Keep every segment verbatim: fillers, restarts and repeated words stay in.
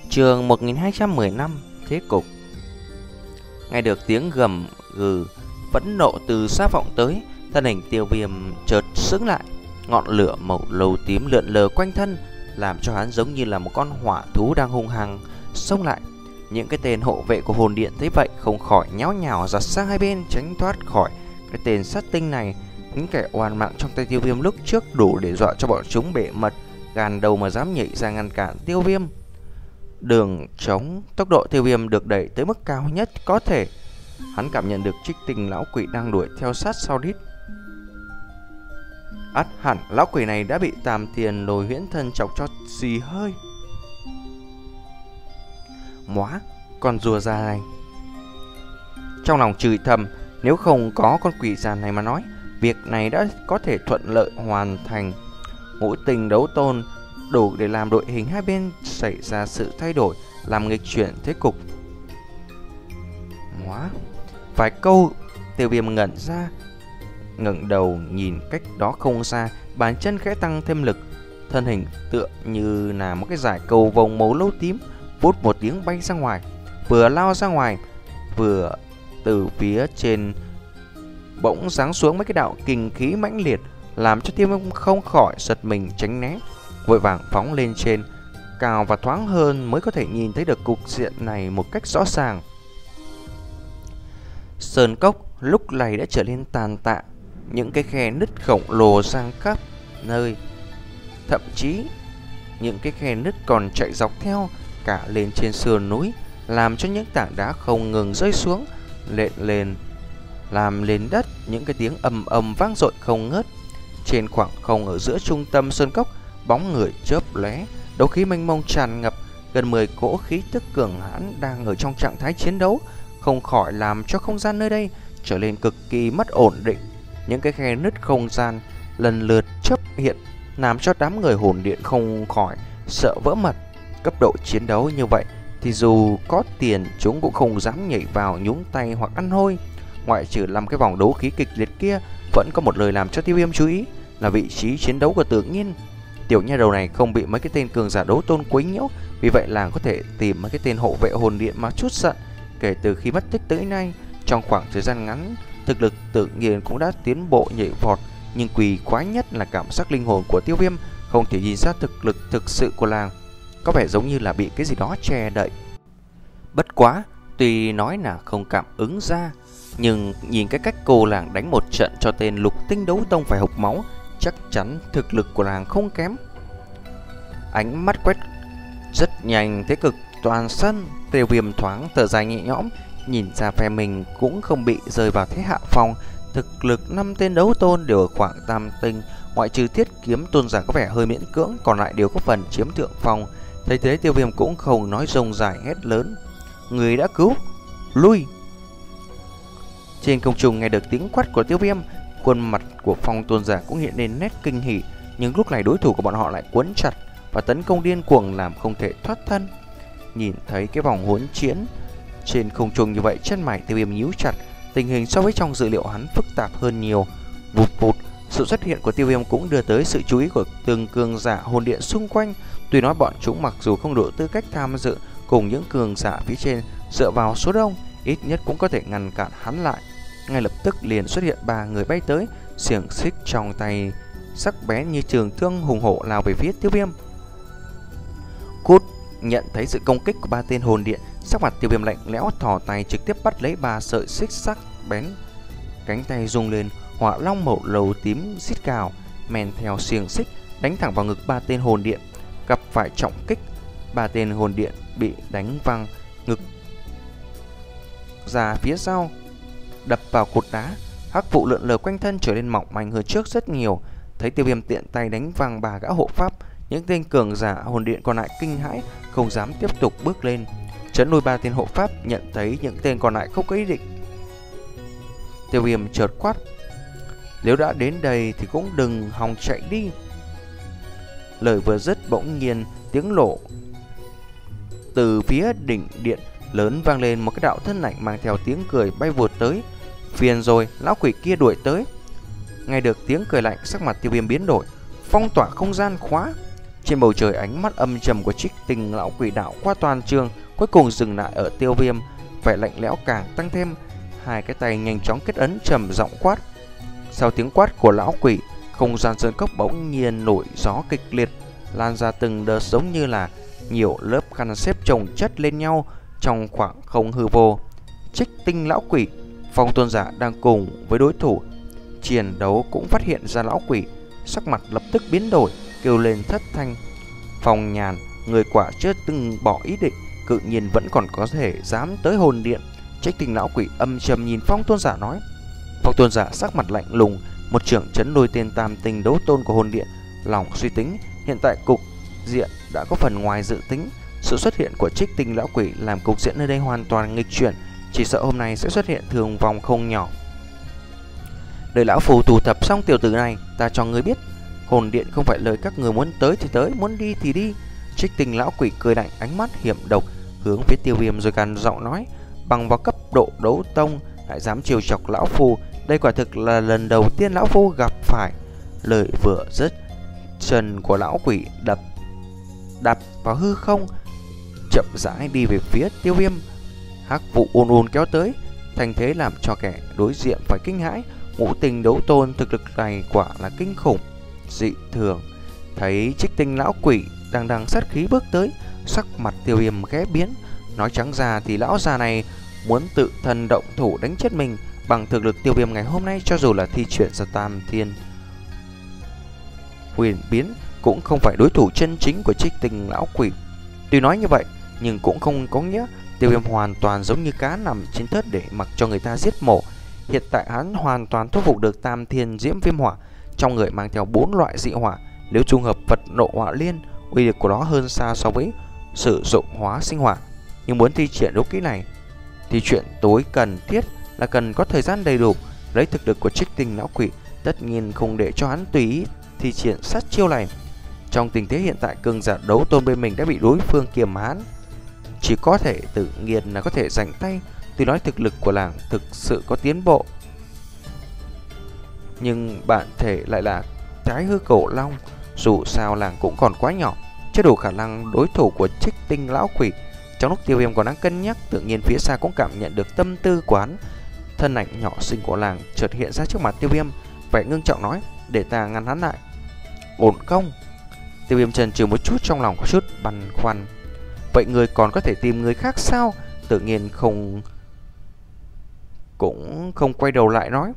Chương một nghìn hai trăm mười lăm. Thế cục. Nghe được tiếng gầm gừ phẫn nộ từ xa vọng tới, thân hình Tiêu Viêm chợt sững lại. Ngọn lửa màu lầu tím lượn lờ quanh thân, làm cho hắn giống như là một con hỏa thú đang hung hăng xông lại. Những cái tên hộ vệ của hồn điện thấy vậy không khỏi nháo nhào giặt sang hai bên, tránh thoát khỏi cái tên sát tinh này. Những kẻ oan mạng trong tay Tiêu Viêm lúc trước đủ để dọa cho bọn chúng bể mật, gàn đầu mà dám nhảy ra ngăn cản Tiêu Viêm. Đường trống, tốc độ Tiêu Viêm được đẩy tới mức cao nhất có thể. Hắn cảm nhận được Trích Tinh lão quỷ đang đuổi theo sát sau đít. Ắt hẳn lão quỷ này đã bị Tam Tiền Lôi Huyễn Thân chọc cho xì hơi. Móa, con rùa già này. Trong lòng chửi thầm, nếu không có con quỷ già này mà nói, việc này đã có thể thuận lợi hoàn thành. Ngũ tình đấu tôn đủ để làm đội hình hai bên xảy ra sự thay đổi, làm nghịch chuyển thế cục. Móa, vài câu Tiêu Viêm ngẩn ra, ngẩng đầu nhìn cách đó không xa, bàn chân khẽ tăng thêm lực, thân hình tựa như là một cái dải cầu vồng màu lâu tím, vút một tiếng bay ra ngoài, vừa lao ra ngoài, vừa từ phía trên bỗng giáng xuống mấy cái đạo kình khí mãnh liệt, làm cho Tiêu Viêm không khỏi giật mình tránh né, vội vàng phóng lên trên cao và thoáng hơn mới có thể nhìn thấy được cục diện này một cách rõ ràng. Sơn cốc lúc này đã trở nên tàn tạ, những cái khe nứt khổng lồ sang khắp nơi, thậm chí những cái khe nứt còn chạy dọc theo cả lên trên sườn núi, làm cho những tảng đá không ngừng rơi xuống, lện lên làm lên đất những cái tiếng ầm ầm vang dội không ngớt. Trên khoảng không ở giữa trung tâm sơn cốc, bóng người chớp lóe, đấu khí mênh mông tràn ngập, gần mười cỗ khí tức cường hãn đang ở trong trạng thái chiến đấu, không khỏi làm cho không gian nơi đây trở nên cực kỳ mất ổn định. Những cái khe nứt không gian lần lượt chớp hiện, làm cho đám người hồn điện không khỏi sợ vỡ mật. Cấp độ chiến đấu như vậy thì dù có tiền chúng cũng không dám nhảy vào nhúng tay hoặc ăn hôi. Ngoại trừ làm cái vòng đấu khí kịch liệt kia, vẫn có một lời làm cho Tiêu Viêm chú ý là vị trí chiến đấu của Tự Nhiên. Tiểu nha đầu này không bị mấy cái tên cường giả đấu tôn quấy nhiễu, vì vậy làng có thể tìm mấy cái tên hộ vệ hồn điện mà chút giận. Kể từ khi mất tích tới nay, trong khoảng thời gian ngắn, thực lực Tự Nhiên cũng đã tiến bộ nhảy vọt, nhưng quỷ quái nhất là cảm giác linh hồn của Tiêu Viêm không thể nhìn ra thực lực thực sự của làng, có vẻ giống như là bị cái gì đó che đậy. Bất quá, tuy nói là không cảm ứng ra, nhưng nhìn cái cách cô làng đánh một trận cho tên Lục Tinh Đấu Tông phải hộc máu, chắc chắn thực lực của làng không kém. Ánh mắt quét rất nhanh thế cực toàn sân, Tiêu Viêm thoáng thở dài nhẹ nhõm, nhìn ra phe mình cũng không bị rơi vào thế hạ phong. Thực lực năm tên đấu tôn đều ở khoảng tam tinh, ngoại trừ Thiết Kiếm tôn giả có vẻ hơi miễn cưỡng, còn lại đều có phần chiếm thượng phong. Thấy thế Tiêu Viêm cũng không nói rông dài, hét lớn: người đã cứu, lui! Trên không trung nghe được tiếng quát của Tiêu Viêm, khuôn mặt của Phong tôn giả cũng hiện lên nét kinh hỉ, nhưng lúc này đối thủ của bọn họ lại quấn chặt và tấn công điên cuồng làm không thể thoát thân. Nhìn thấy cái vòng hỗn chiến trên không trung như vậy, chân mày Tiêu Viêm nhíu chặt, tình hình so với trong dự liệu hắn phức tạp hơn nhiều. Vụt vụt, sự xuất hiện của Tiêu Viêm cũng đưa tới sự chú ý của từng cường giả hồn điện xung quanh. Tuy nói bọn chúng mặc dù không đủ tư cách tham dự cùng những cường giả phía trên, dựa vào số đông ít nhất cũng có thể ngăn cản hắn lại. Ngay lập tức liền xuất hiện ba người bay tới, xiềng xích trong tay sắc bén như trường thương hùng hổ lao về phía Tiêu Viêm. Cút! Nhận thấy sự công kích của ba tên hồn điện, sắc mặt Tiêu Viêm lạnh lẽo, thò tay trực tiếp bắt lấy ba sợi xích sắc bén. Cánh tay rung lên, hỏa long màu lầu tím rít cào, men theo xiềng xích đánh thẳng vào ngực ba tên hồn điện. Gặp phải trọng kích, ba tên hồn điện bị đánh văng ngực ra phía sau, đập vào cột đá. Hắc vụ lượn lờ quanh thân trở nên mỏng manh hơn trước rất nhiều. Thấy Tiêu Viêm tiện tay đánh văng ba gã hộ pháp, những tên cường giả hồn điện còn lại kinh hãi, không dám tiếp tục bước lên. Chấn lui ba tên hộ pháp, nhận thấy những tên còn lại không có ý định. Tiêu Viêm chợt quát: nếu đã đến đây thì cũng đừng hòng chạy đi. Lời vừa dứt, bỗng nhiên tiếng lộ từ phía đỉnh điện lớn vang lên, một cái đạo thân ảnh mang theo tiếng cười bay vụt tới. Phiền rồi, lão quỷ kia đuổi tới. Nghe được tiếng cười lạnh, sắc mặt Tiêu Viêm biến đổi. Phong tỏa không gian khóa. Trên bầu trời, ánh mắt âm trầm của Trích Tinh lão quỷ đảo qua toàn trường, cuối cùng dừng lại ở Tiêu Viêm. Vẻ lạnh lẽo càng tăng thêm, hai cái tay nhanh chóng kết ấn trầm giọng quát. Sau tiếng quát của lão quỷ, không gian sơn cốc bỗng nhiên nổi gió kịch liệt, lan ra từng đợt giống như là nhiều lớp khăn xếp chồng chất lên nhau trong khoảng không hư vô. Trích Tinh lão quỷ, Phong tôn giả đang cùng với đối thủ chiến đấu cũng phát hiện ra lão quỷ, sắc mặt lập tức biến đổi, kêu lên thất thanh. Phong Nhàn, người quả chưa từng bỏ ý định, cự nhiên vẫn còn có thể dám tới hồn điện. Trích Tinh lão quỷ âm trầm nhìn Phong tôn giả nói. Phong tôn giả sắc mặt lạnh lùng, một trưởng chấn đôi tên tam tinh đấu tôn của hồn điện, lòng suy tính hiện tại cục diện đã có phần ngoài dự tính. Sự xuất hiện của Trích Tinh lão quỷ làm cục diện nơi đây hoàn toàn nghịch chuyển, chỉ sợ hôm nay sẽ xuất hiện thương vong không nhỏ. Đợi lão phù tù tập xong tiểu tử này, ta cho ngươi biết, hồn điện không phải lời các người muốn tới thì tới, muốn đi thì đi. Trích Tinh lão quỷ cười lạnh, ánh mắt hiểm độc hướng phía Tiêu Viêm rồi gằn giọng nói. Bằng vào cấp độ đấu tông lại dám trêu chọc lão phu, đây quả thực là lần đầu tiên lão phu gặp phải. Lời vừa dứt, chân của lão quỷ đập đập vào hư không, chậm rãi đi về phía Tiêu Viêm. Hắc vụ ùn ùn kéo tới, thành thế làm cho kẻ đối diện phải kinh hãi. Ngũ tinh đấu tôn thực lực này quả là kinh khủng dị thường. Thấy Trích Tinh lão quỷ đang đang sát khí bước tới, sắc mặt Tiêu Viêm khẽ biến. Nói trắng ra thì lão già này muốn tự thân động thủ đánh chết mình. Bằng thực lực Tiêu Viêm ngày hôm nay, cho dù là thi chuyển ra tam thiên huyền biến cũng không phải đối thủ chân chính của Trích Tinh lão quỷ. Tuy nói như vậy, nhưng cũng không có nghĩa Tiêu Viêm hoàn toàn giống như cá nằm trên thớt để mặc cho người ta giết mổ. Hiện tại hắn hoàn toàn thu phục được tam thiên diễm viêm hỏa, trong người mang theo bốn loại dị hỏa. Nếu trùng hợp vật nộ hỏa liên, uy lực của nó hơn xa so với sử dụng hóa sinh hỏa. Nhưng muốn thi triển đấu kỹ này thì chuyện tối cần thiết là cần có thời gian đầy đủ. Lấy thực lực của Trích Tinh lão quỷ, tất nhiên không để cho hắn tùy ý thi triển sát chiêu này. Trong tình thế hiện tại, cường giả đấu tôn bên mình đã bị đối phương kiềm hãm, chỉ có thể tự nhiên là có thể giành tay. Tuy nói thực lực của làng thực sự có tiến bộ, nhưng bản thể lại là Thái Hư Cổ Long. Dù sao làng cũng còn quá nhỏ, chưa đủ khả năng đối thủ của Trích Tinh lão quỷ. Trong lúc Tiêu Viêm còn đang cân nhắc, tự nhiên phía xa cũng cảm nhận được tâm tư quán. Thân ảnh nhỏ xinh của làng chợt hiện ra trước mặt Tiêu Viêm, vẻ ngưng trọng nói. Để ta ngăn hắn lại. Ổn không? Tiêu Viêm chần chừ một chút, trong lòng có chút băn khoăn. Vậy người còn có thể tìm người khác sao? Tự nhiên không cũng không quay đầu lại nói.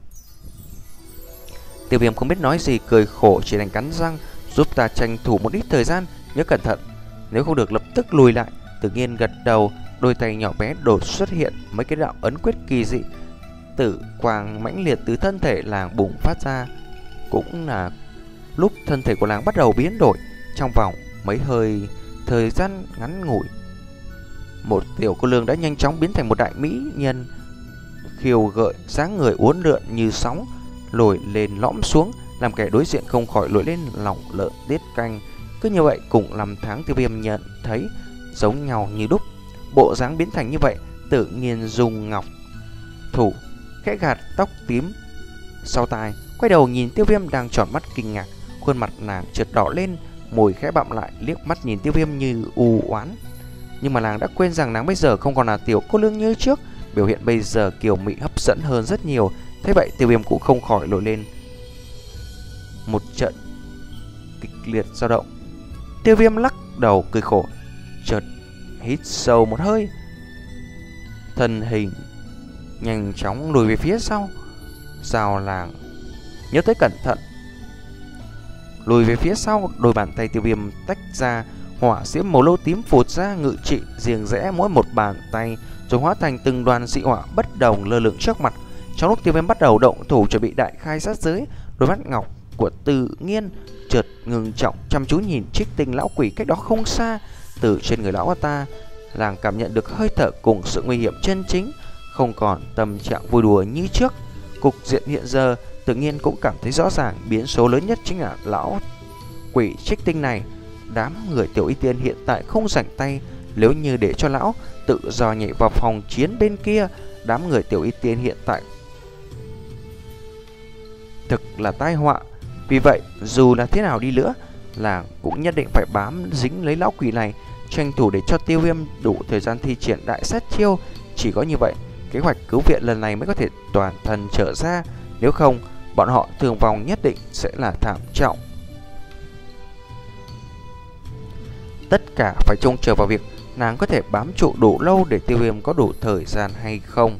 Tiêu Viêm không biết nói gì, cười khổ chỉ đành cắn răng. Giúp ta tranh thủ một ít thời gian, nhớ cẩn thận, nếu không được lập tức lùi lại. Tự nhiên gật đầu, đôi tay nhỏ bé đột xuất hiện mấy cái đạo ấn quyết kỳ dị. Tử quang mãnh liệt từ thân thể làng bùng phát ra. Cũng là lúc thân thể của làng bắt đầu biến đổi. Trong vòng mấy hơi thời gian ngắn ngủi, một tiểu cô lương đã nhanh chóng biến thành một đại mỹ nhân, khiêu gợi, dáng người uốn lượn như sóng, lồi lên lõm xuống, làm kẻ đối diện không khỏi nổi lên lòng lợn tiết canh. Cứ như vậy, cùng năm tháng Tiêu Viêm nhận thấy giống nhau như đúc. Bộ dáng biến thành như vậy, tự nhiên dùng ngọc thủ khẽ gạt tóc tím sau tai, quay đầu nhìn Tiêu Viêm đang tròn mắt kinh ngạc. Khuôn mặt nàng chợt đỏ lên, môi khẽ bặm lại, liếc mắt nhìn Tiêu Viêm như u oán. Nhưng mà nàng đã quên rằng nàng bây giờ không còn là tiểu cô nương như trước, biểu hiện bây giờ kiều mị hấp dẫn hơn rất nhiều. Thế vậy Tiêu Viêm cũng không khỏi nổi lên một trận kịch liệt dao động. Tiêu Viêm lắc đầu cười khổ, chợt hít sâu một hơi, thân hình nhanh chóng lùi về phía sau. Giao làng nhớ tới cẩn thận, lùi về phía sau. Đôi bàn tay Tiêu Viêm tách ra, hỏa diễm màu lâu tím phụt ra, ngự trị riêng rẽ mỗi một bàn tay, rồi hóa thành từng đoàn dị hỏa bất đồng lơ lửng trước mặt. Trong lúc Tiêu Viêm bắt đầu động thủ chuẩn bị đại khai sát giới, đôi mắt ngọc của Tự Nhiên chợt ngừng trọng chăm chú nhìn Trích Tinh lão quỷ cách đó không xa. Từ trên người lão ta, làng cảm nhận được hơi thở cùng sự nguy hiểm chân chính, không còn tâm trạng vui đùa như trước. Cục diện hiện giờ, Tự Nhiên cũng cảm thấy rõ ràng biến số lớn nhất chính là lão quỷ Trích Tinh này. Đám người Tiểu Y Tiên hiện tại không rảnh tay, nếu như để cho lão tự do nhảy vào phòng chiến bên kia, đám người Tiểu Y Tiên hiện tại thực là tai họa. Vì vậy, dù là thế nào đi nữa, làng cũng nhất định phải bám dính lấy lão quỷ này, tranh thủ để cho Tiêu Viêm đủ thời gian thi triển đại sát chiêu. Chỉ có như vậy, kế hoạch cứu viện lần này mới có thể toàn thân trở ra, nếu không, bọn họ thương vong nhất định sẽ là thảm trọng. Tất cả phải trông chờ vào việc nàng có thể bám trụ đủ lâu để Tiêu Viêm có đủ thời gian hay không.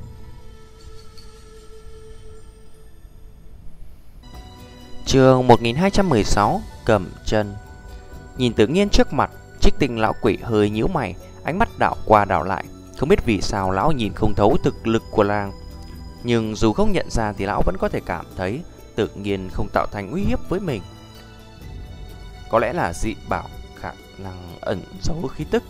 Chương một nghìn hai trăm mười sáu, Cầm Chân. Nhìn Tự Nhiên trước mặt, Trích Tinh lão quỷ hơi nhíu mày, ánh mắt đảo qua đảo lại, không biết vì sao lão nhìn không thấu thực lực của làng. Nhưng dù không nhận ra thì lão vẫn có thể cảm thấy Tự Nhiên không tạo thành uy hiếp với mình. Có lẽ là dị bảo khả năng ẩn giấu khí tức.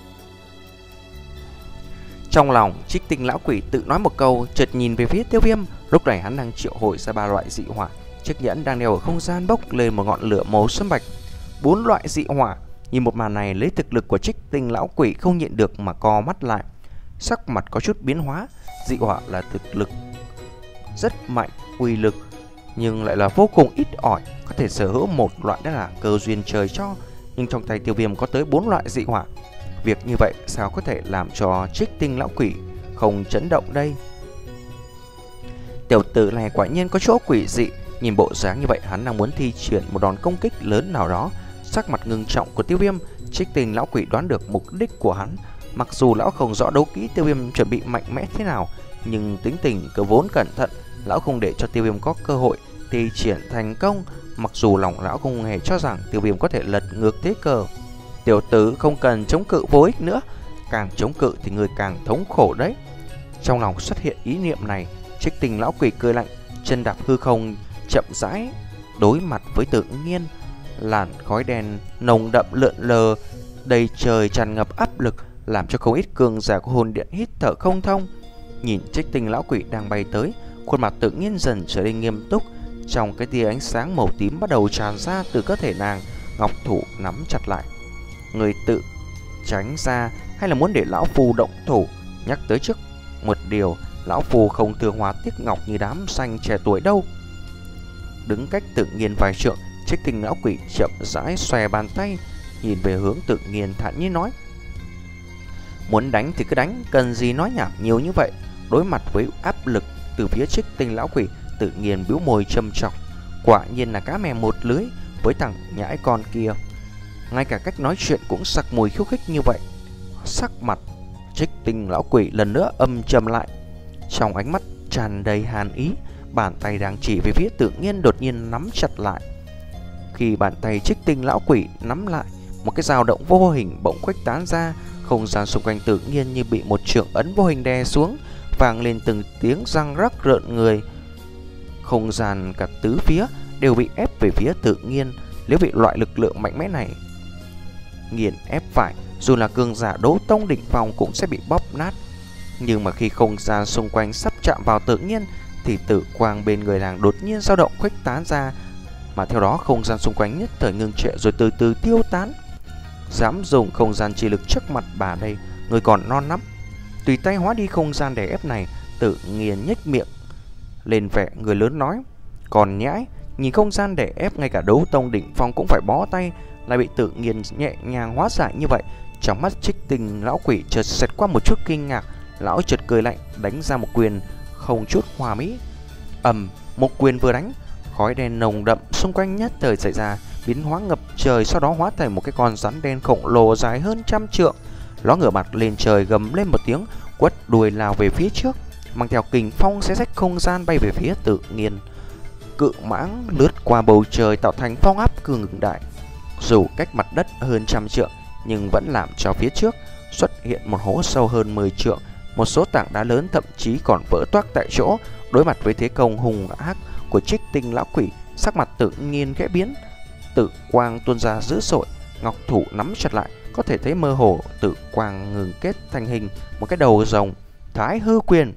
Trong lòng, Trích Tinh lão quỷ tự nói một câu, chợt nhìn về phía Tiêu Viêm. Lúc này hắn đang triệu hồi ra ba loại dị hỏa. Chiếc nhẫn đang đeo ở không gian bốc lên một ngọn lửa màu sẫm bạch. Bốn loại dị hỏa. Nhìn một màn này, lấy thực lực của Trích Tinh lão quỷ không nhịn được mà co mắt lại. Sắc mặt có chút biến hóa. Dị hỏa là thực lực rất mạnh, uy lực, nhưng lại là vô cùng ít ỏi. Có thể sở hữu một loại đó là cơ duyên trời cho, nhưng trong tay Tiêu Viêm có tới bốn loại dị hỏa. Việc như vậy sao có thể làm cho Trích Tinh lão quỷ không chấn động đây? Tiểu tử này quả nhiên có chỗ quỷ dị. Nhìn bộ dáng như vậy, hắn đang muốn thi triển một đòn công kích lớn nào đó. Sắc mặt ngưng trọng của Tiêu Viêm, Trích Tinh lão quỷ đoán được mục đích của hắn. Mặc dù lão không rõ đấu kỹ Tiêu Viêm chuẩn bị mạnh mẽ thế nào, nhưng tính tình cứ vốn cẩn thận, lão không để cho Tiêu Viêm có cơ hội thi triển thành công. Mặc dù lòng lão không hề cho rằng Tiêu Viêm có thể lật ngược thế cờ. Tiểu tử không cần chống cự vô ích nữa, càng chống cự thì người càng thống khổ đấy. Trong lòng xuất hiện ý niệm này, Trích Tinh lão quỷ cười lạnh, chân đạp hư không chậm rãi đối mặt với Tự Nhiên. Làn khói đen nồng đậm lượn lờ đầy trời tràn ngập áp lực, làm cho không ít cường giả của hồn điện hít thở không thông. Nhìn Trích Tinh lão quỷ đang bay tới, khuôn mặt Tự Nhiên dần trở nên nghiêm túc. Trong cái tia ánh sáng màu tím bắt đầu tràn ra từ cơ thể nàng, ngọc thủ nắm chặt lại. Người tự tránh ra hay là muốn để lão phu động thủ? Nhắc tới trước một điều, lão phu không thường hóa tiếc ngọc như đám xanh trẻ tuổi đâu. Đứng cách Tự Nhiên vài trượng, Trích Tinh lão quỷ chậm rãi xòe bàn tay, nhìn về hướng Tự Nhiên thản nhiên nói: muốn đánh thì cứ đánh, cần gì nói nhảm nhiều như vậy? Đối mặt với áp lực từ phía Trích Tinh lão quỷ, Tự Nhiên bĩu môi châm chọc. Quả nhiên là cá mè một lưới với thằng nhãi con kia, ngay cả cách nói chuyện cũng sặc mùi khiêu khích như vậy. Sắc mặt Trích Tinh lão quỷ lần nữa âm trầm lại, trong ánh mắt tràn đầy hàn ý. Bàn tay đang chỉ về phía Tự Nhiên đột nhiên nắm chặt lại. Khi bàn tay Trích Tinh lão quỷ nắm lại, một cái dao động vô hình bỗng khuếch tán ra. Không gian xung quanh Tự Nhiên như bị một chưởng ấn vô hình đè xuống, vang lên từng tiếng răng rắc rợn người. Không gian cả tứ phía đều bị ép về phía Tự Nhiên. Nếu bị loại lực lượng mạnh mẽ này nghiền ép phải, dù là cường giả đấu tông đỉnh phong cũng sẽ bị bóp nát. Nhưng mà khi không gian xung quanh sắp chạm vào Tự Nhiên, thì tử quang bên người nàng đột nhiên dao động khuếch tán ra, mà theo đó không gian xung quanh nhất thời ngưng trệ rồi từ từ tiêu tán. Dám dùng không gian chi lực trước mặt bà đây, người còn non lắm. Tùy tay hóa đi không gian đè ép này, Tự Nhiên nhếch miệng lên vẻ người lớn nói: còn nhãi, nhìn không gian đè ép ngay cả đấu tông đỉnh phong cũng phải bó tay, lại bị Tự Nhiên nhẹ nhàng hóa giải như vậy. Trong mắt Trích Tinh lão quỷ chợt xẹt qua một chút kinh ngạc, lão chợt cười lạnh đánh ra một quyền không chút hòa mỹ. Ầm, một quyền vừa đánh, khói đen nồng đậm xung quanh nhất thời xảy ra biến hóa ngập trời, sau đó hóa thành một cái con rắn đen khổng lồ dài hơn trăm trượng. Nó ngửa mặt lên trời gầm lên một tiếng, quất đuôi lao về phía trước, mang theo kình phong xé rách không gian bay về phía Tự Nhiên. Cự mãng lướt qua bầu trời tạo thành phong áp cường đại, dù cách mặt đất hơn trăm trượng nhưng vẫn làm cho phía trước xuất hiện một hố sâu hơn mười trượng. Một số tảng đá lớn thậm chí còn vỡ toác tại chỗ. Đối mặt với thế công hung ác của Trích Tinh lão quỷ, sắc mặt Tự Nhiên khẽ biến, tự quang tuôn ra dữ dội, ngọc thủ nắm chặt lại, có thể thấy mơ hồ tự quang ngừng kết thành hình một cái đầu rồng. Thái hư quyền.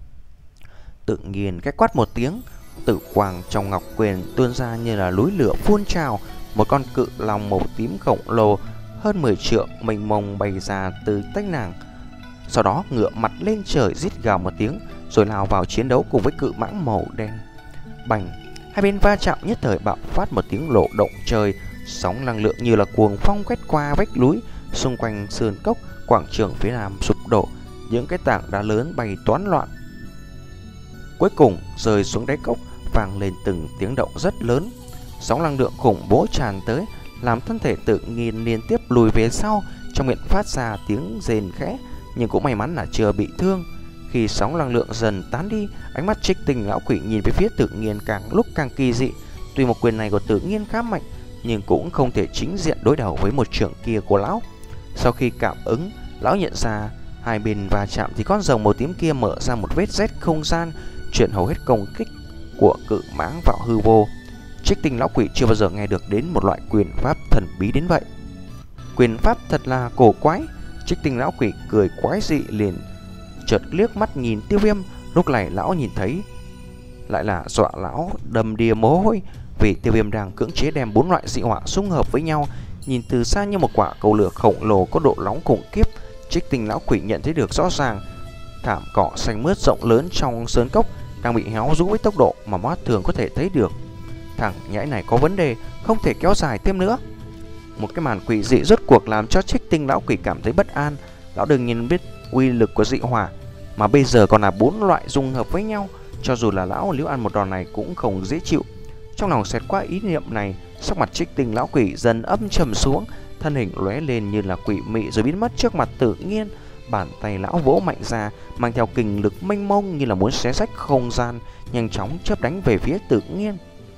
Tự Nhiên cái quát một tiếng, tự quang trong ngọc quyền tuôn ra như là núi lửa phun trào. Một con cự long màu tím khổng lồ hơn mười trượng mênh mông bay ra từ tay nàng, sau đó ngửa mặt lên trời rít gào một tiếng rồi lao vào chiến đấu cùng với cự mãng màu đen. Bành, hai bên va chạm nhất thời bạo phát một tiếng lộ động trời, Sóng năng lượng như là cuồng phong quét qua vách núi, xung quanh sơn cốc, quảng trường phía nam sụp đổ, những cái tảng đá lớn bay toán loạn. Cuối cùng rơi xuống đáy cốc, vang lên từng tiếng động rất lớn. Sóng năng lượng khủng bố tràn tới, làm thân thể Tự Nhiên liên tiếp lùi về sau, trong miệng phát ra tiếng rên khẽ, nhưng cũng may mắn là chưa bị thương. Khi sóng năng lượng dần tán đi, ánh mắt Trích Tinh lão quỷ nhìn về phía Tự Nhiên càng lúc càng kỳ dị. Tuy một quyền này của Tự Nhiên khá mạnh, nhưng cũng không thể chính diện đối đầu với một trưởng kia của lão. Sau khi cảm ứng, lão nhận ra hai bên va chạm thì con rồng màu tím kia mở ra một vết rách không gian, chuyển hầu hết công kích của cự mãng vào hư vô. Trích Tinh lão quỷ chưa bao giờ nghe được đến một loại quyền pháp thần bí đến vậy. Quyền pháp thật là cổ quái. Trích Tinh lão quỷ cười quái dị liền chợt liếc mắt nhìn Tiêu Viêm. Lúc này lão nhìn thấy lại là dọa lão đầm đìa mồ hôi, vì Tiêu Viêm đang cưỡng chế đem bốn loại dị hỏa xung hợp với nhau, nhìn từ xa như một quả cầu lửa khổng lồ có độ nóng khủng khiếp. Trích Tinh lão quỷ nhận thấy được rõ ràng thảm cỏ xanh mướt rộng lớn trong sơn cốc đang bị héo rũ với tốc độ mà mắt thường có thể thấy được. Thằng nhãi này có vấn đề, không thể kéo dài thêm nữa. Một cái màn quỷ dị rốt cuộc làm cho Trích Tinh lão quỷ cảm thấy bất an. Lão đương nhiên biết uy lực của dị hỏa, mà bây giờ còn là bốn loại dung hợp với nhau, cho dù là lão nếu ăn một đòn này cũng không dễ chịu. Trong lòng xẹt qua ý niệm này, sắc mặt Trích Tinh lão quỷ dần âm trầm xuống, thân hình lóe lên như là quỷ mị rồi biến mất trước mặt Tự Nhiên. Bàn tay lão vỗ mạnh ra, mang theo kình lực mênh mông như là muốn xé rách không gian, nhanh chóng chớp đánh về phía Tự Nhiên.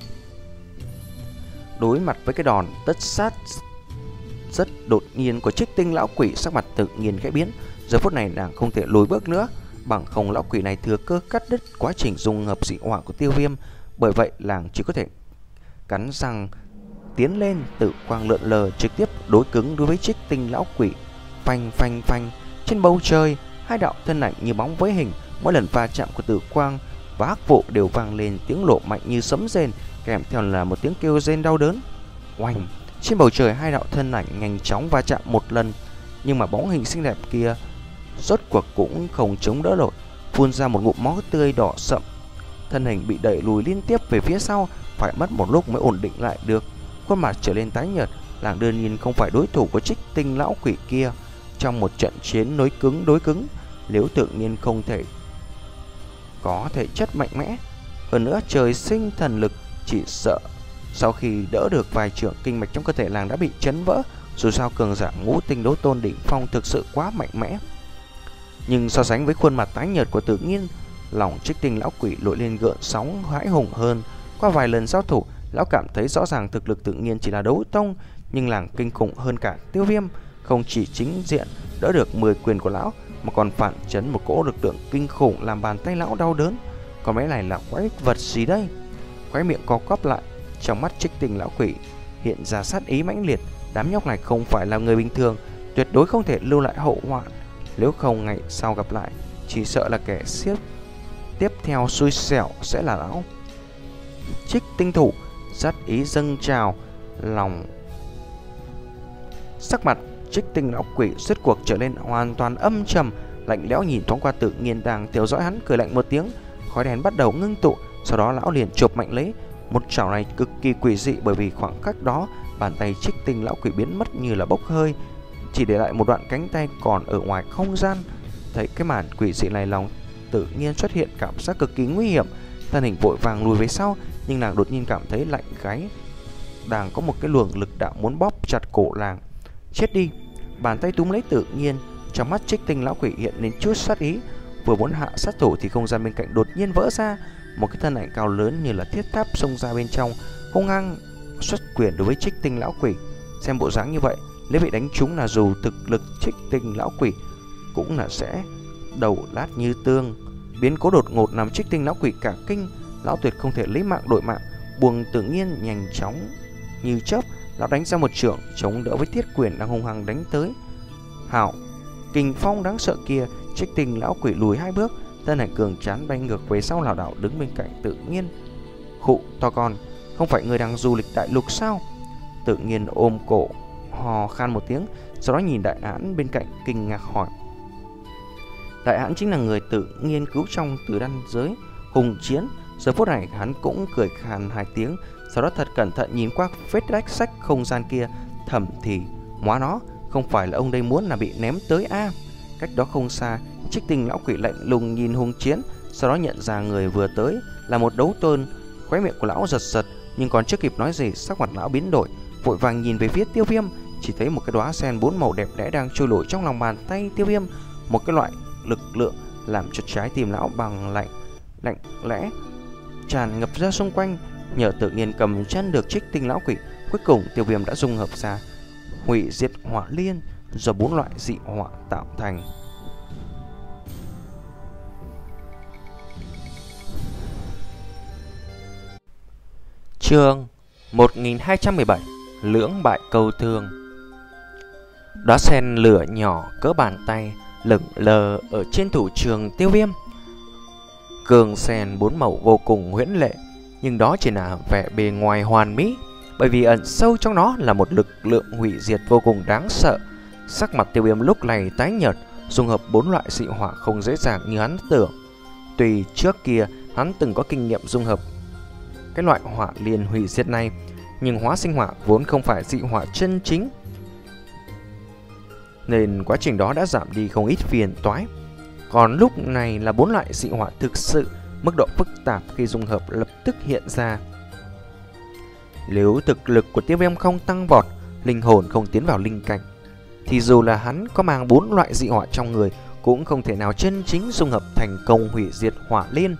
Đối mặt với cái đòn tất sát rất đột nhiên của Trích Tinh lão quỷ, sắc mặt Tự Nhiên khẽ biến. Giờ phút này nàng không thể lùi bước nữa, bằng không lão quỷ này thừa cơ cắt đứt quá trình dung hợp dị hỏa của Tiêu Viêm. Bởi vậy nàng chỉ có thể cắn răng tiến lên, tự quang lượn lờ trực tiếp đối cứng đối với Trích Tinh lão quỷ. Phanh phanh phanh, trên bầu trời hai đạo thân ảnh như bóng với hình, mỗi lần va chạm của tử quang và hắc vụ đều vang lên tiếng nổ mạnh như sấm rền, kèm theo là một tiếng kêu rên đau đớn. Oanh! Trên bầu trời hai đạo thân ảnh nhanh chóng va chạm một lần, nhưng mà bóng hình xinh đẹp kia rốt cuộc cũng không chống đỡ nổi, phun ra một ngụm máu tươi đỏ sậm. Thân hình bị đẩy lùi liên tiếp về phía sau, phải mất một lúc mới ổn định lại được. Khuôn mặt trở lên tái nhợt, nàng đương nhiên không phải đối thủ của Trích Tinh lão quỷ kia. Trong một trận chiến đối cứng đối cứng, nếu Tự Nhiên không thể có thể chất mạnh mẽ, hơn nữa trời sinh thần lực, chỉ sợ sau khi đỡ được vài trưởng kinh mạch trong cơ thể nàng đã bị chấn vỡ. Dù sao cường giả ngũ tinh đấu tôn đỉnh phong thực sự quá mạnh mẽ. Nhưng so sánh với khuôn mặt tái nhợt của Tự Nhiên, lòng Trích Tinh lão quỷ nổi lên gợn sóng hãi hùng hơn. Qua vài lần giao thủ, lão cảm thấy rõ ràng thực lực Tự Nhiên chỉ là đấu tông, nhưng nàng kinh khủng hơn cả Tiêu Viêm. Không chỉ chính diện đỡ được mười quyền của lão, mà còn phản chấn một cỗ lực lượng kinh khủng làm bàn tay lão đau đớn. Còn mấy này là quái vật gì đây? Khóe miệng co quắp lại, trong mắt Trích Tinh lão quỷ hiện ra sát ý mãnh liệt. Đám nhóc này không phải là người bình thường, tuyệt đối không thể lưu lại hậu hoạn. Nếu không ngày sau gặp lại, chỉ sợ là kẻ siết tiếp theo xui xẻo sẽ là lão. Trích Tinh thủ, sát ý dâng trào, lòng sắc mặt Trích Tinh lão quỷ rốt cuộc trở nên hoàn toàn âm trầm, lạnh lẽo nhìn thoáng qua Tự Nhiên đang theo dõi hắn, cười lạnh một tiếng. Khói đen bắt đầu ngưng tụ, sau đó lão liền chộp mạnh lấy một chảo này cực kỳ quỷ dị, bởi vì khoảng cách đó bàn tay Trích Tinh lão quỷ biến mất như là bốc hơi, chỉ để lại một đoạn cánh tay còn ở ngoài không gian. Thấy cái màn quỷ dị này, lòng Tự Nhiên xuất hiện cảm giác cực kỳ nguy hiểm, thân hình vội vàng lùi về sau, nhưng nàng đột nhiên cảm thấy lạnh gáy, đang có một cái luồng lực đạo muốn bóp chặt cổ nàng. Chết đi! Bàn tay túm lấy Tự Nhiên, trong mắt Trích Tinh lão quỷ hiện lên chút sát ý, vừa muốn hạ sát thủ thì không gian bên cạnh đột nhiên vỡ ra, một cái thân ảnh cao lớn như là thiết tháp xông ra bên trong, hung hăng xuất quyền đối với Trích Tinh lão quỷ. Xem bộ dáng như vậy, nếu bị đánh trúng là dù thực lực Trích Tinh lão quỷ cũng là sẽ đầu lát như tương. Biến cố đột ngột làm Trích Tinh lão quỷ cả kinh, lão tuyệt không thể lấy mạng đổi mạng, buông Tự Nhiên nhanh chóng như chớp, lão đánh ra một chưởng chống đỡ với thiết quyền đang hung hăng đánh tới. Hảo, kình phong đáng sợ kia! Trích Tinh lão quỷ lùi hai bước, thân ảnh cường tráng bay ngược về sau, lảo đảo đứng bên cạnh Tự Nhiên. Khụ to con, không phải người đang du lịch đại lục sao? Tự Nhiên ôm cổ hò khan một tiếng, sau đó nhìn Đại Hãn bên cạnh kinh ngạc hỏi. Đại Hãn chính là người Tự Nhiên cứu trong Tử Đan giới hùng chiến. Giờ phút này hắn cũng cười khan hai tiếng, sau đó thật cẩn thận nhìn qua vết rách sách không gian kia, thầm thì hóa nó không phải là ông đây muốn là bị ném tới a. À. Cách đó không xa, Trích Tinh lão quỷ lạnh lùng nhìn Hùng Chiến, sau đó nhận ra người vừa tới là một đấu tôn. Khóe miệng của lão giật giật, nhưng còn chưa kịp nói gì, sắc mặt lão biến đổi, vội vàng nhìn về phía Tiêu Viêm, chỉ thấy một cái đóa sen bốn màu đẹp đẽ đang trôi nổi trong lòng bàn tay Tiêu Viêm, một cái loại lực lượng làm cho trái tim lão bằng lạnh lạnh lẽ tràn ngập ra xung quanh. Nhờ tự nhiên cầm chân được Trích Tinh lão quỷ, cuối cùng Tiêu Viêm đã dung hợp ra hủy diệt hỏa liên do bốn loại dị hỏa tạo thành. Chương một nghìn hai trăm mười bảy, lưỡng bại câu thương. Đóa sen lửa nhỏ cỡ bàn tay lững lờ ở trên thủ trường Tiêu Viêm. Cường sen bốn màu vô cùng huyễn lệ, nhưng đó chỉ là vẻ bề ngoài hoàn mỹ, bởi vì ẩn sâu trong nó là một lực lượng hủy diệt vô cùng đáng sợ. Sắc mặt Tiêu Viêm lúc này tái nhợt, dung hợp bốn loại dị hỏa không dễ dàng như hắn tưởng. Tuy trước kia hắn từng có kinh nghiệm dung hợp cái loại hỏa liên hủy diệt này, nhưng hóa sinh hỏa vốn không phải dị hỏa chân chính, nên quá trình đó đã giảm đi không ít phiền toái. Còn lúc này là bốn loại dị hỏa thực sự, mức độ phức tạp khi dung hợp lập tức hiện ra. Nếu thực lực của Tiêu Viêm không tăng vọt, linh hồn không tiến vào linh cảnh, thì dù là hắn có mang bốn loại dị hỏa trong người cũng không thể nào chân chính dung hợp thành công hủy diệt hỏa liên.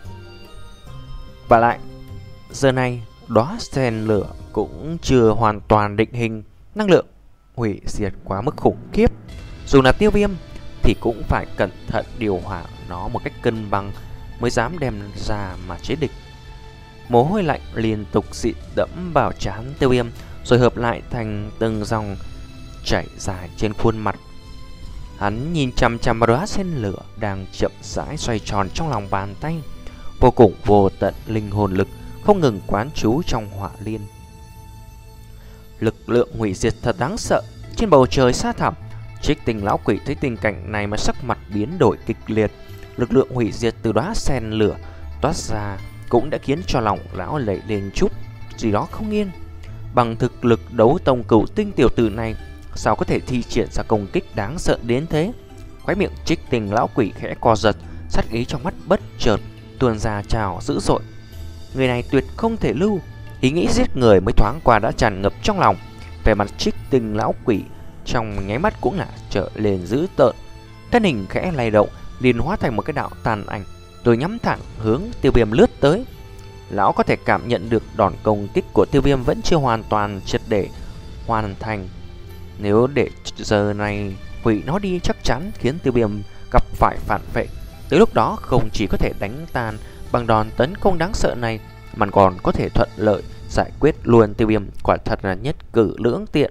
Và lại, giờ này đóa sen lửa cũng chưa hoàn toàn định hình, năng lượng hủy diệt quá mức khủng khiếp. Dù là Tiêu Viêm thì cũng phải cẩn thận điều hòa nó một cách cân bằng mới dám đem ra mà chế địch. Mồ hôi lạnh liên tục dị đẫm vào trán Tiêu Viêm, rồi hợp lại thành từng dòng chảy dài trên khuôn mặt. Hắn nhìn chằm chằm vào đóa sen lửa đang chậm rãi xoay tròn trong lòng bàn tay, vô cùng vô tận linh hồn lực không ngừng quán trú trong hỏa liên. Lực lượng hủy diệt thật đáng sợ. Trên bầu trời xa thẳm, Trích Tinh lão quỷ thấy tình cảnh này mà sắc mặt biến đổi kịch liệt. Lực lượng hủy diệt từ đóa sen lửa toát ra cũng đã khiến cho lòng lão lẩy lên chút gì đó không yên. Bằng thực lực đấu tông cửu tinh tiểu tử này, sao có thể thi triển ra công kích đáng sợ đến thế? Khóe miệng Trích Tinh lão quỷ khẽ co giật, sát ý trong mắt bất chợt tuôn ra trào dữ dội. Người này tuyệt không thể lưu. Ý nghĩ giết người mới thoáng qua đã tràn ngập trong lòng. Về mặt Trích Tinh lão quỷ trong nháy mắt cũng là trở lên dữ tợn, thân hình khẽ lay động, liền hóa thành một cái đạo tàn ảnh, rồi nhắm thẳng hướng Tiêu Viêm lướt tới. Lão có thể cảm nhận được đòn công kích của Tiêu Viêm vẫn chưa hoàn toàn triệt để hoàn thành. Nếu để giờ này hủy nó đi, chắc chắn khiến Tiêu Viêm gặp phải phản vệ. Tới lúc đó không chỉ có thể đánh tan bằng đòn tấn công đáng sợ này, mà còn có thể thuận lợi giải quyết luôn Tiêu Viêm, quả thật là nhất cử lưỡng tiện.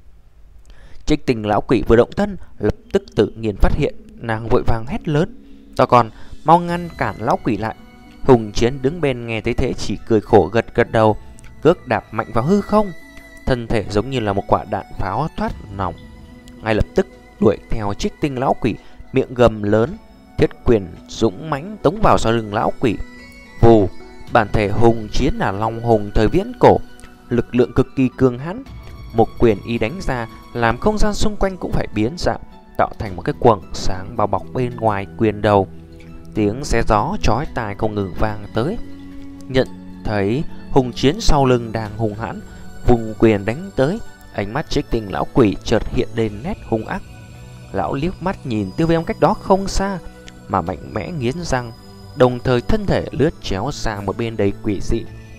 Trích Tinh lão quỷ vừa động thân, lập tức tự nhiên phát hiện, nàng vội vàng hét lớn: "To con, mau ngăn cản lão quỷ lại!" Hùng Chiến đứng bên nghe thấy thế chỉ cười khổ gật gật đầu, cước đạp mạnh vào hư không, thân thể giống như là một quả đạn pháo thoát nòng, ngay lập tức đuổi theo Trích Tinh lão quỷ, miệng gầm lớn, thiết quyền dũng mãnh tống vào sau lưng lão quỷ. Vù, bản thể Hùng Chiến là long hùng thời viễn cổ, lực lượng cực kỳ cường hãn. Một quyền y đánh ra làm không gian xung quanh cũng phải biến dạng, tạo thành một cái quầng sáng bao bọc bên ngoài quyền đầu. Tiếng xé gió chói tai không ngừng vang tới. Nhận thấy Hùng Chiến sau lưng đang hung hãn vùng quyền đánh tới, ánh mắt Trích Tinh lão quỷ chợt hiện lên nét hung ác. Lão liếc mắt nhìn Tiêu Viêm cách đó không xa mà mạnh mẽ nghiến răng, đồng thời thân thể lướt chéo sang một bên đầy quỷ dị.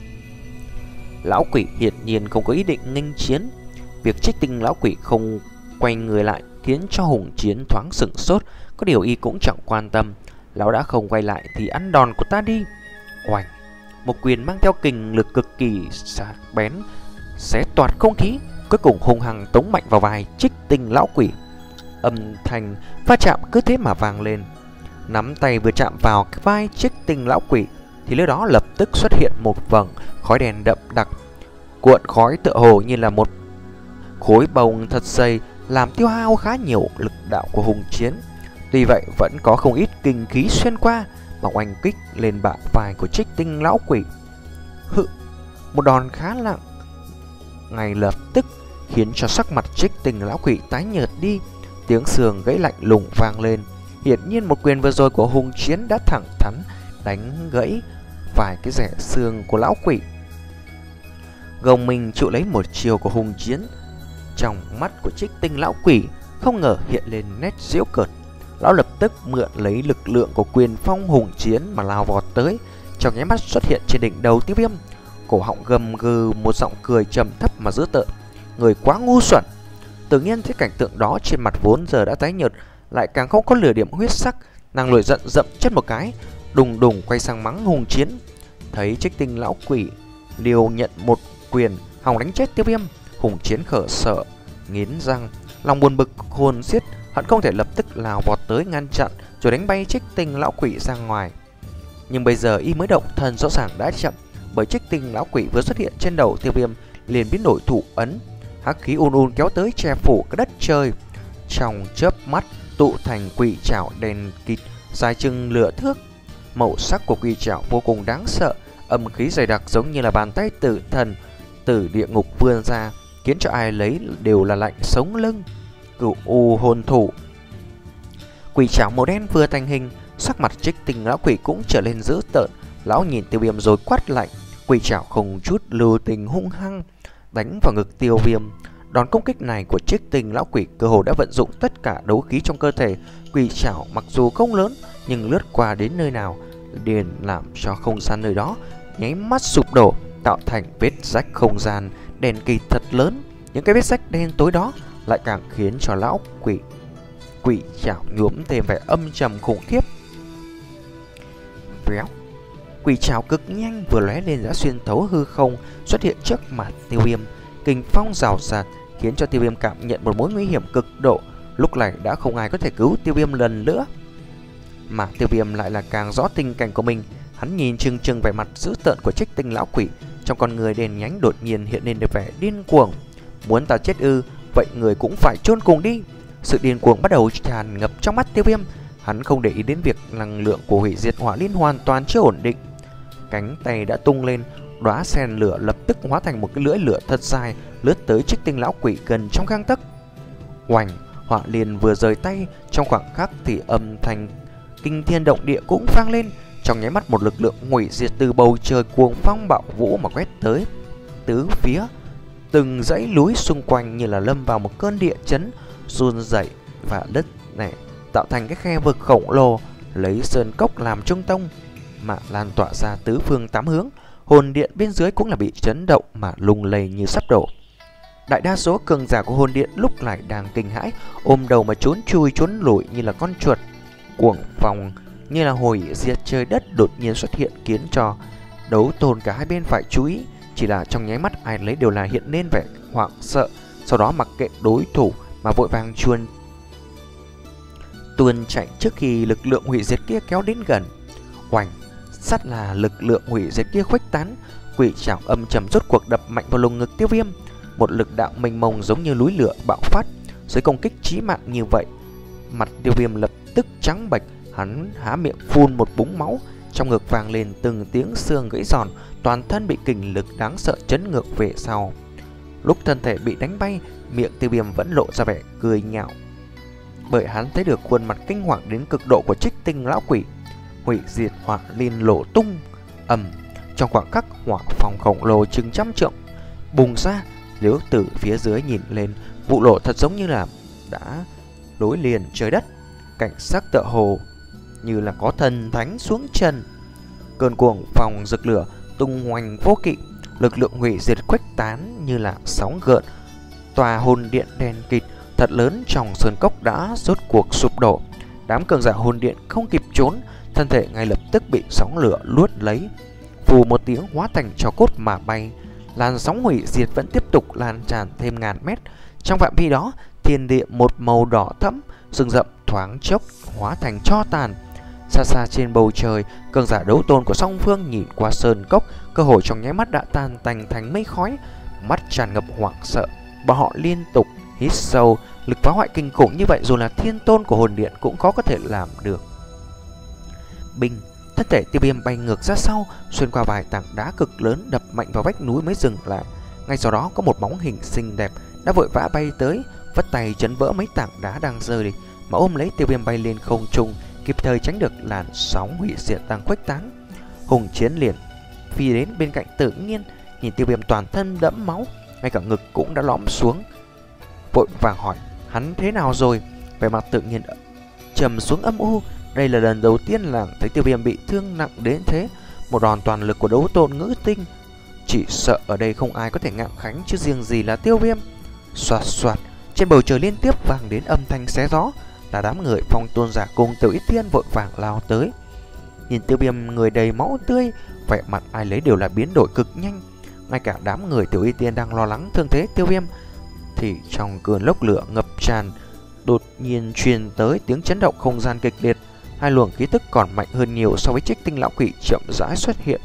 Lão quỷ hiển nhiên không có ý định nghênh chiến. Việc Trích Tinh lão quỷ không quay người lại khiến cho Hùng Chiến thoáng sửng sốt, có điều y cũng chẳng quan tâm. Lão đã không quay lại thì ăn đòn của ta đi. Oành, một quyền mang theo kình lực cực kỳ sắc bén xé toạc không khí, cuối cùng hung hăng tống mạnh vào vai Trích Tinh lão quỷ. Âm thanh va chạm cứ thế mà vang lên. Nắm tay vừa chạm vào cái vai Trích Tinh lão quỷ thì nơi đó lập tức xuất hiện một vầng khói đen đậm đặc, cuộn khói tựa hồ như là một khối bông thật dày, làm tiêu hao khá nhiều lực đạo của Hùng Chiến. Tuy vậy vẫn có không ít kinh khí xuyên qua mà oanh kích lên bả vai của Trích Tinh lão quỷ. Hự, một đòn khá nặng ngay lập tức khiến cho sắc mặt Trích Tinh lão quỷ tái nhợt đi. Tiếng xương gãy lạnh lùng vang lên. Hiển nhiên một quyền vừa rồi của Hùng Chiến đã thẳng thắn đánh gãy vài cái rẻ xương của lão quỷ. Gồng mình chịu lấy một chiều của Hùng Chiến, trong mắt của Trích Tinh lão quỷ không ngờ hiện lên nét giễu cợt. Lão lập tức mượn lấy lực lượng của quyền phong Hùng Chiến mà lao vọt tới, trong nháy mắt xuất hiện trên đỉnh đầu Tiêu Viêm, cổ họng gầm gừ một giọng cười trầm thấp mà dữ tợn. Người quá ngu xuẩn. Tự nhiên thấy cảnh tượng đó, trên mặt vốn giờ đã tái nhợt lại càng không có lửa điểm huyết sắc, nàng nổi giận dậm chân một cái, đùng đùng quay sang mắng Hùng Chiến. Thấy Trích Tinh lão quỷ liều nhận một quyền hòng đánh chết Tiêu Viêm, Hùng Chiến khở sợ nghiến răng, lòng buồn bực hồn xiết, hận không thể lập tức lao vọt tới ngăn chặn rồi đánh bay Trích Tinh lão quỷ ra ngoài. Nhưng bây giờ y mới động thần rõ ràng đã chậm, bởi Trích Tinh lão quỷ vừa xuất hiện trên đầu Tiêu Viêm liền biến đổi thủ ấn, hắc khí un un kéo tới che phủ cái đất trời, trong chớp mắt tụ thành quỷ trảo đen kịt dài chừng lửa thước. Màu sắc của quỷ trảo vô cùng đáng sợ, âm khí dày đặc giống như là bàn tay tử thần từ địa ngục vươn ra, khiến cho ai lấy đều là lạnh sống lưng. Cửu u hồn thủ. Quỷ trảo màu đen vừa thành hình, sắc mặt Trích Tinh lão quỷ cũng trở lên dữ tợn. Lão nhìn Tiêu Viêm rồi quát lạnh, quỷ trảo không chút lưu tình hung hăng đánh vào ngực Tiêu Viêm. Đòn công kích này của Trích Tinh lão quỷ cơ hồ đã vận dụng tất cả đấu khí trong cơ thể. Quỷ trảo mặc dù không lớn nhưng lướt qua đến nơi nào liền làm cho không gian nơi đó nháy mắt sụp đổ, tạo thành vết rách không gian đen kịt thật lớn. Những cái vết rách đen tối đó lại càng khiến cho lão quỷ quỷ trảo nhuốm thêm vẻ âm trầm khủng khiếp. Véo, quỷ trảo cực nhanh vừa lóe lên đã xuyên thấu hư không, xuất hiện trước mặt Tiêu Viêm. Kình phong rào rạt khiến cho Tiêu Viêm cảm nhận một mối nguy hiểm cực độ. Lúc này đã không ai có thể cứu Tiêu Viêm lần nữa, mà Tiêu Viêm lại là càng rõ tình cảnh của mình. Hắn nhìn chừng chừng vẻ mặt dữ tợn của Trích Tinh lão quỷ, trong con người đèn nhánh đột nhiên hiện lên được vẻ điên cuồng. Muốn ta chết ư? Vậy người cũng phải chôn cùng đi. Sự điên cuồng bắt đầu tràn ngập trong mắt Tiêu Viêm. Hắn không để ý đến việc năng lượng của hủy diệt hỏa liên hoàn toàn chưa ổn định. Cánh tay đã tung lên, đóa sen lửa lập tức hóa thành một cái lưỡi lửa thật dài, lướt tới Trích Tinh lão quỷ gần trong gang tấc. Oành, hỏa liên vừa rời tay, trong khoảng khắc thì âm thanh kinh thiên động địa cũng vang lên. Trong nháy mắt một lực lượng hủy diệt từ bầu trời cuồng phong bạo vũ mà quét tới. Tứ phía, từng dãy núi xung quanh như là lâm vào một cơn địa chấn, run rẩy và đất này tạo thành cái khe vực khổng lồ, lấy sơn cốc làm trung tâm mà lan tỏa ra tứ phương tám hướng. Hồn điện bên dưới cũng là bị chấn động mà lung lay như sắp đổ. Đại đa số cường giả của hồn điện lúc này đang kinh hãi, ôm đầu mà trốn chui trốn lủi như là con chuột. Cuồng phong như là hủy diệt trời đất đột nhiên xuất hiện, khiến cho đấu tôn cả hai bên phải chú ý. Chỉ là trong nháy mắt ai lấy đều là hiện lên vẻ hoảng sợ, sau đó mặc kệ đối thủ mà vội vàng chuồn tuôn chạy trước khi lực lượng hủy diệt kia kéo đến gần. Oành, sát là lực lượng hủy diệt kia khuếch tán, quỷ trảo âm trầm rốt cuộc đập mạnh vào lồng ngực Tiêu Viêm. Một lực đạo mênh mông giống như núi lửa bạo phát. Dưới công kích chí mạng như vậy, mặt Tiêu Viêm lập tức trắng bệch, hắn há miệng phun một búng máu, trong ngực vang lên từng tiếng xương gãy giòn, toàn thân bị kình lực đáng sợ chấn ngược về sau. Lúc thân thể bị đánh bay, miệng Tiêu Viêm vẫn lộ ra vẻ cười nhạo, bởi hắn thấy được khuôn mặt kinh hoàng đến cực độ của Trích Tinh lão quỷ. Hủy diệt hỏa liên lộ tung ầm, trong khoảng khắc hỏa phòng khổng lồ chừng trăm trượng bùng ra. Nếu từ phía dưới nhìn lên, vụ nổ thật giống như là đã nối liền trời đất, cảnh sắc tựa hồ như là có thần thánh xuống chân. Cơn cuồng phong rực lửa tung hoành vô kỵ, lực lượng hủy diệt khuếch tán như là sóng gợn. Tòa hồn điện đen kịt thật lớn trong sơn cốc đã rốt cuộc sụp đổ. Đám cường giả hồn điện không kịp trốn, thân thể ngay lập tức bị sóng lửa luốt lấy, phù một tiếng hóa thành tro cốt mà bay. Làn sóng hủy diệt vẫn tiếp tục lan tràn thêm ngàn mét. Trong phạm vi đó, thiên địa một màu đỏ thẫm, rừng rậm thoáng chốc hóa thành tro tàn. Xa xa trên bầu trời, cường giả đấu tôn của song phương nhìn qua sơn cốc, cơ hội trong nháy mắt đã tan tành thành mây khói, mắt tràn ngập hoảng sợ. Bọn họ liên tục hít sâu, lực phá hoại kinh khủng như vậy dù là thiên tôn của hồn điện cũng khó có thể làm được. Binh, Thân thể Tiêu Viêm bay ngược ra sau, xuyên qua vài tảng đá cực lớn, đập mạnh vào vách núi mới dừng lại. Ngay sau đó có một bóng hình xinh đẹp đã vội vã bay tới, vất tay chấn vỡ mấy tảng đá đang rơi đi, mà ôm lấy Tiêu Viêm bay lên không trung, kịp thời tránh được làn sóng hủy diệt đang khuếch tán. Hùng Chiến liền phi đến bên cạnh Tự Nhiên, nhìn Tiêu Viêm toàn thân đẫm máu, ngay cả ngực cũng đã lõm xuống, vội vàng hỏi hắn thế nào rồi. Vẻ mặt Tự Nhiên trầm xuống âm u. Đây là lần đầu tiên làng thấy Tiêu Viêm bị thương nặng đến thế. Một đòn toàn lực của đấu tôn ngữ tinh, chỉ sợ ở đây không ai có thể ngạo kháng chứ riêng gì là Tiêu Viêm. Xoạt xoạt, trên bầu trời liên tiếp vang đến âm thanh xé gió, là đám người Phong Tôn giả cùng Tiểu Y Tiên vội vàng lao tới. Nhìn Tiêu Viêm người đầy máu tươi, vẻ mặt ai lấy đều là biến đổi cực nhanh. Ngay cả đám người Tiểu Y Tiên đang lo lắng thương thế Tiêu Viêm, thì trong cơn lốc lửa ngập tràn đột nhiên truyền tới tiếng chấn động không gian kịch liệt. Hai luồng khí tức còn mạnh hơn nhiều so với Trích Tinh lão quỷ chậm rãi xuất hiện.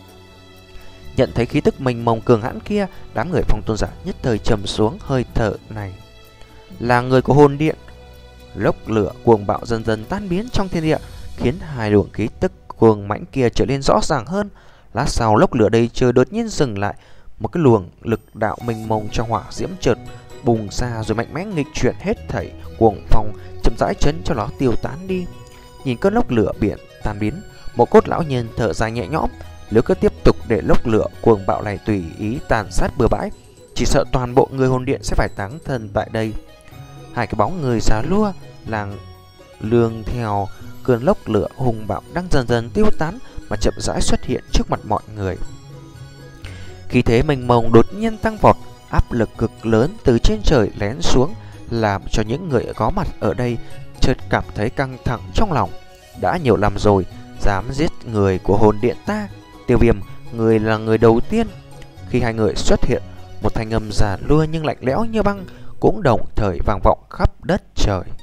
Nhận thấy khí tức mênh mông cường hãn kia, đám người Phong Tôn giả nhất thời trầm xuống hơi thở này. Là người của hồn điện. Lốc lửa cuồng bạo dần dần tan biến trong thiên địa, khiến hai luồng khí tức cuồng mãnh kia trở nên rõ ràng hơn. Lát sau lốc lửa đầy trời đột nhiên dừng lại, một cái luồng lực đạo mênh mông trong hỏa diễm chợt bùng ra rồi mạnh mẽ nghịch chuyển hết thảy cuồng phong, chậm rãi chấn cho nó tiêu tán đi. Nhìn cơn lốc lửa biển tan biến, một cốt lão nhân thở dài nhẹ nhõm. Nếu cứ tiếp tục để lốc lửa cuồng bạo này tùy ý tàn sát bừa bãi, chỉ sợ toàn bộ người hồn điện sẽ phải táng thân tại đây. Hai cái bóng người già lua làng lương theo cơn lốc lửa hùng bạo đang dần dần tiêu tán mà chậm rãi xuất hiện trước mặt mọi người. Khí thế mênh mông đột nhiên tăng vọt, áp lực cực lớn từ trên trời lén xuống, làm cho những người có mặt ở đây chợt cảm thấy căng thẳng trong lòng. Đã nhiều năm rồi, dám giết người của hồn điện ta. Tiêu Viêm, người là người đầu tiên. Khi hai người xuất hiện, một thanh âm già lua nhưng lạnh lẽo như băng cũng đồng thời vang vọng khắp đất trời.